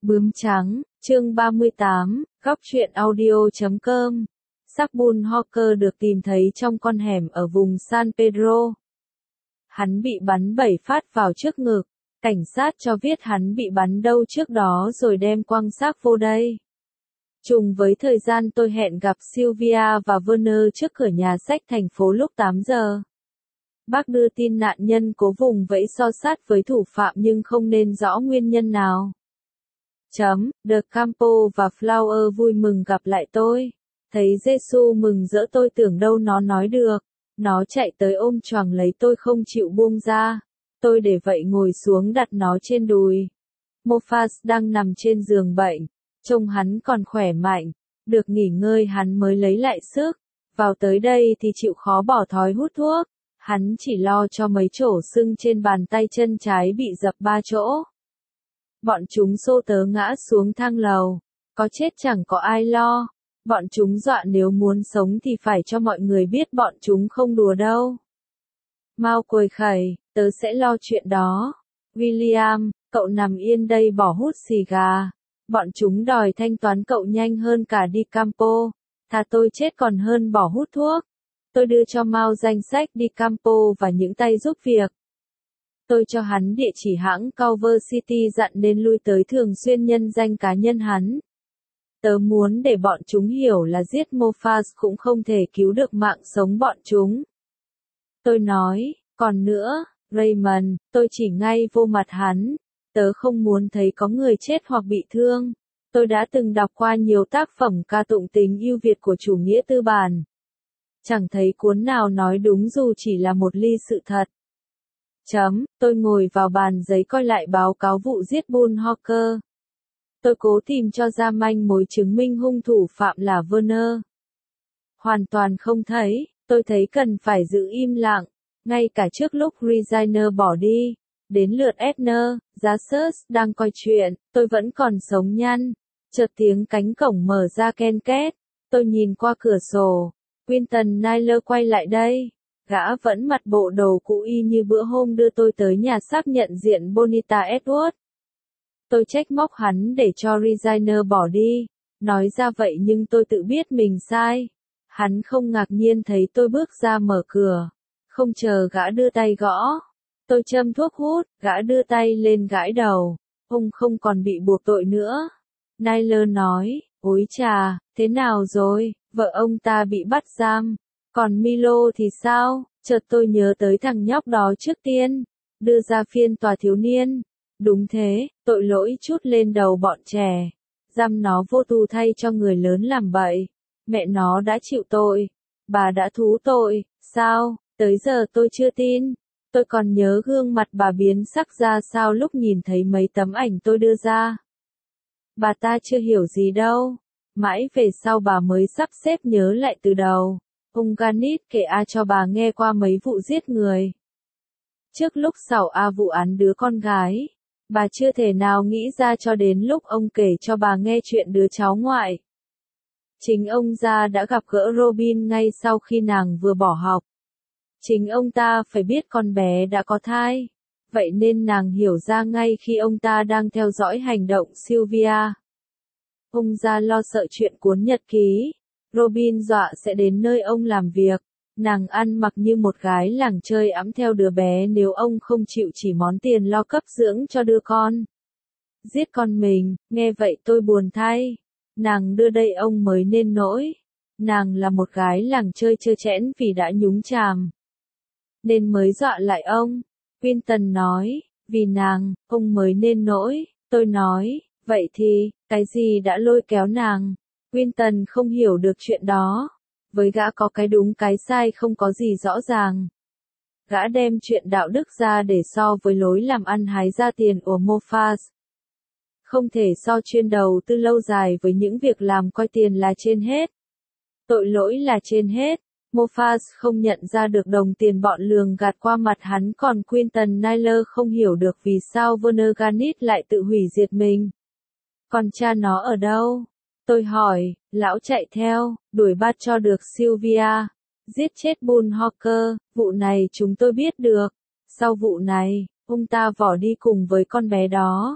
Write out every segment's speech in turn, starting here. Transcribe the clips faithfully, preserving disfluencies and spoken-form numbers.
Bướm trắng, chương ba mươi tám, góc truyện audio chấm com. Xác Paul Walker được tìm thấy trong con hẻm ở vùng San Pedro. Hắn bị bắn bảy phát vào trước ngực. Cảnh sát cho biết hắn bị bắn đâu trước đó rồi đem quăng xác vô đây. Trùng với thời gian tôi hẹn gặp Sylvia và Werner trước cửa nhà sách thành phố lúc tám giờ. Bác đưa tin nạn nhân cố vùng vẫy so sát với thủ phạm nhưng không nên rõ nguyên nhân nào. Chấm, De Campo và Flower vui mừng gặp lại tôi. Thấy Giêsu mừng rỡ tôi tưởng đâu nó nói được. Nó chạy tới ôm choàng lấy tôi không chịu buông ra. Tôi để vậy ngồi xuống đặt nó trên đùi. Mofas đang nằm trên giường bệnh. Trông hắn còn khỏe mạnh. Được nghỉ ngơi hắn mới lấy lại sức. Vào tới đây thì chịu khó bỏ thói hút thuốc. Hắn chỉ lo cho mấy chỗ sưng trên bàn tay chân trái bị dập ba chỗ. Bọn chúng xô tớ ngã xuống thang lầu. Có chết chẳng có ai lo. Bọn chúng dọa nếu muốn sống thì phải cho mọi người biết bọn chúng không đùa đâu. Mau cười khẩy, tớ sẽ lo chuyện đó. William, cậu nằm yên đây bỏ hút xì gà. Bọn chúng đòi thanh toán cậu nhanh hơn cả đi Campo. Thà tôi chết còn hơn bỏ hút thuốc. Tôi đưa cho Mao danh sách đi Campo và những tay giúp việc. Tôi cho hắn địa chỉ hãng Culver City dặn nên lui tới thường xuyên nhân danh cá nhân hắn. Tớ muốn để bọn chúng hiểu là giết Mofas cũng không thể cứu được mạng sống bọn chúng. Tôi nói, còn nữa, Raymond, tôi chỉ ngay vô mặt hắn. Tớ không muốn thấy có người chết hoặc bị thương. Tôi đã từng đọc qua nhiều tác phẩm ca tụng tình yêu Việt của chủ nghĩa tư bản. Chẳng thấy cuốn nào nói đúng dù chỉ là một ly sự thật. Chấm, tôi ngồi vào bàn giấy coi lại báo cáo vụ giết Paul Walker. Tôi cố tìm cho ra manh mối chứng minh hung thủ phạm là Werner. Hoàn toàn không thấy, tôi thấy cần phải giữ im lặng, ngay cả trước lúc Reginer bỏ đi. Đến lượt Edner, Jassus đang coi chuyện, tôi vẫn còn sống nhăn. Chợt tiếng cánh cổng mở ra ken két, tôi nhìn qua cửa sổ. Quinton Naylor quay lại đây. Gã vẫn mặc bộ đồ cũ y như bữa hôm đưa tôi tới nhà xác nhận diện Bonita Edward. Tôi trách móc hắn để cho Reginer bỏ đi. Nói ra vậy nhưng tôi tự biết mình sai. Hắn không ngạc nhiên thấy tôi bước ra mở cửa. Không chờ gã đưa tay gõ. Tôi châm thuốc hút, gã đưa tay lên gãi đầu. Ông không còn bị buộc tội nữa. Naylor nói, ôi chà, thế nào rồi, vợ ông ta bị bắt giam. Còn Milo thì sao? Chợt tôi nhớ tới thằng nhóc đó trước tiên. Đưa ra phiên tòa thiếu niên. Đúng thế, tội lỗi chút lên đầu bọn trẻ. Giam nó vô tù thay cho người lớn làm bậy. Mẹ nó đã chịu tội. Bà đã thú tội, sao? Tới giờ tôi chưa tin. Tôi còn nhớ gương mặt bà biến sắc ra sao lúc nhìn thấy mấy tấm ảnh tôi đưa ra. Bà ta chưa hiểu gì đâu. Mãi về sau bà mới sắp xếp nhớ lại từ đầu. Ông Ganit kể A cho bà nghe qua mấy vụ giết người. Trước lúc xảo A vụ án đứa con gái, bà chưa thể nào nghĩ ra cho đến lúc ông kể cho bà nghe chuyện đứa cháu ngoại. Chính ông già đã gặp gỡ Robin ngay sau khi nàng vừa bỏ học. Chính ông ta phải biết con bé đã có thai. Vậy nên nàng hiểu ra ngay khi ông ta đang theo dõi hành động Sylvia. Ông già lo sợ chuyện cuốn nhật ký. Robin dọa sẽ đến nơi ông làm việc. Nàng ăn mặc như một gái làng chơi ẵm theo đứa bé nếu ông không chịu chỉ món tiền lo cấp dưỡng cho đứa con. Giết con mình, nghe vậy tôi buồn thay. Nàng đưa đây ông mới nên nỗi. Nàng là một gái làng chơi trơ trẽn vì đã nhúng chàm. Nên mới dọa lại ông. Quinton nói, vì nàng, ông mới nên nỗi. Tôi nói, vậy thì, cái gì đã lôi kéo nàng? Quinton không hiểu được chuyện đó. Với gã có cái đúng cái sai không có gì rõ ràng. Gã đem chuyện đạo đức ra để so với lối làm ăn hái ra tiền của Mofas. Không thể so chuyên đầu tư lâu dài với những việc làm coi tiền là trên hết. Tội lỗi là trên hết. Mofas không nhận ra được đồng tiền bọn lường gạt qua mặt hắn còn Quinton Naylor không hiểu được vì sao Werner Ganit lại tự hủy diệt mình. Còn cha nó ở đâu? Tôi hỏi, lão chạy theo, đuổi bắt cho được Sylvia. Giết chết Paul Walker, vụ này chúng tôi biết được. Sau vụ này, ông ta vỏ đi cùng với con bé đó.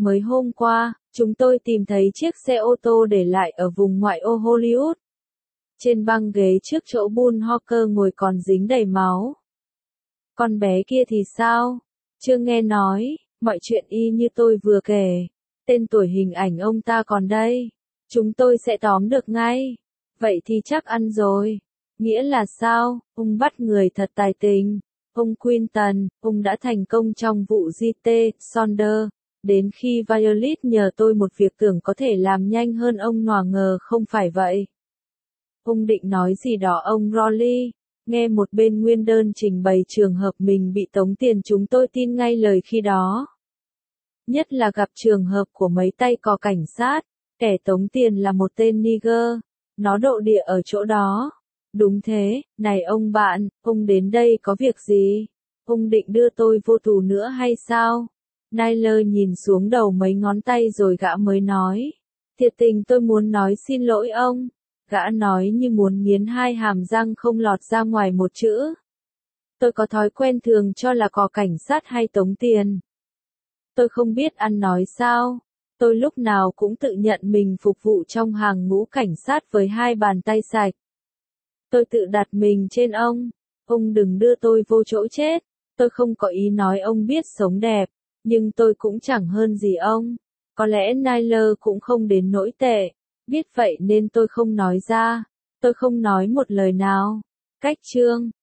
Mới hôm qua, chúng tôi tìm thấy chiếc xe ô tô để lại ở vùng ngoại ô Hollywood. Trên băng ghế trước chỗ Paul Walker ngồi còn dính đầy máu. Con bé kia thì sao? Chưa nghe nói, mọi chuyện y như tôi vừa kể. Tên tuổi hình ảnh ông ta còn đây. Chúng tôi sẽ tóm được ngay. Vậy thì chắc ăn rồi. Nghĩa là sao? Ông bắt người thật tài tình. Ông Quinton, ông đã thành công trong vụ giê tê, Saunders. Đến khi Violet nhờ tôi một việc tưởng có thể làm nhanh hơn ông ngỏ ngờ không phải vậy. Ông định nói gì đó ông Rowley. Nghe một bên nguyên đơn trình bày trường hợp mình bị tống tiền chúng tôi tin ngay lời khi đó. Nhất là gặp trường hợp của mấy tay cò cảnh sát. Kẻ tống tiền là một tên nigger. Nó độ địa ở chỗ đó. Đúng thế, này ông bạn, ông đến đây có việc gì? Ông định đưa tôi vô tù nữa hay sao? Nyler nhìn xuống đầu mấy ngón tay rồi gã mới nói. Thiệt tình tôi muốn nói xin lỗi ông. Gã nói như muốn nghiến hai hàm răng không lọt ra ngoài một chữ. Tôi có thói quen thường cho là cò cảnh sát hay tống tiền. Tôi không biết ăn nói sao. Tôi lúc nào cũng tự nhận mình phục vụ trong hàng ngũ cảnh sát với hai bàn tay sạch. Tôi tự đặt mình trên ông. Ông đừng đưa tôi vô chỗ chết. Tôi không có ý nói ông biết sống đẹp. Nhưng tôi cũng chẳng hơn gì ông. Có lẽ Nyler cũng không đến nỗi tệ. Biết vậy nên tôi không nói ra. Tôi không nói một lời nào. Cách chương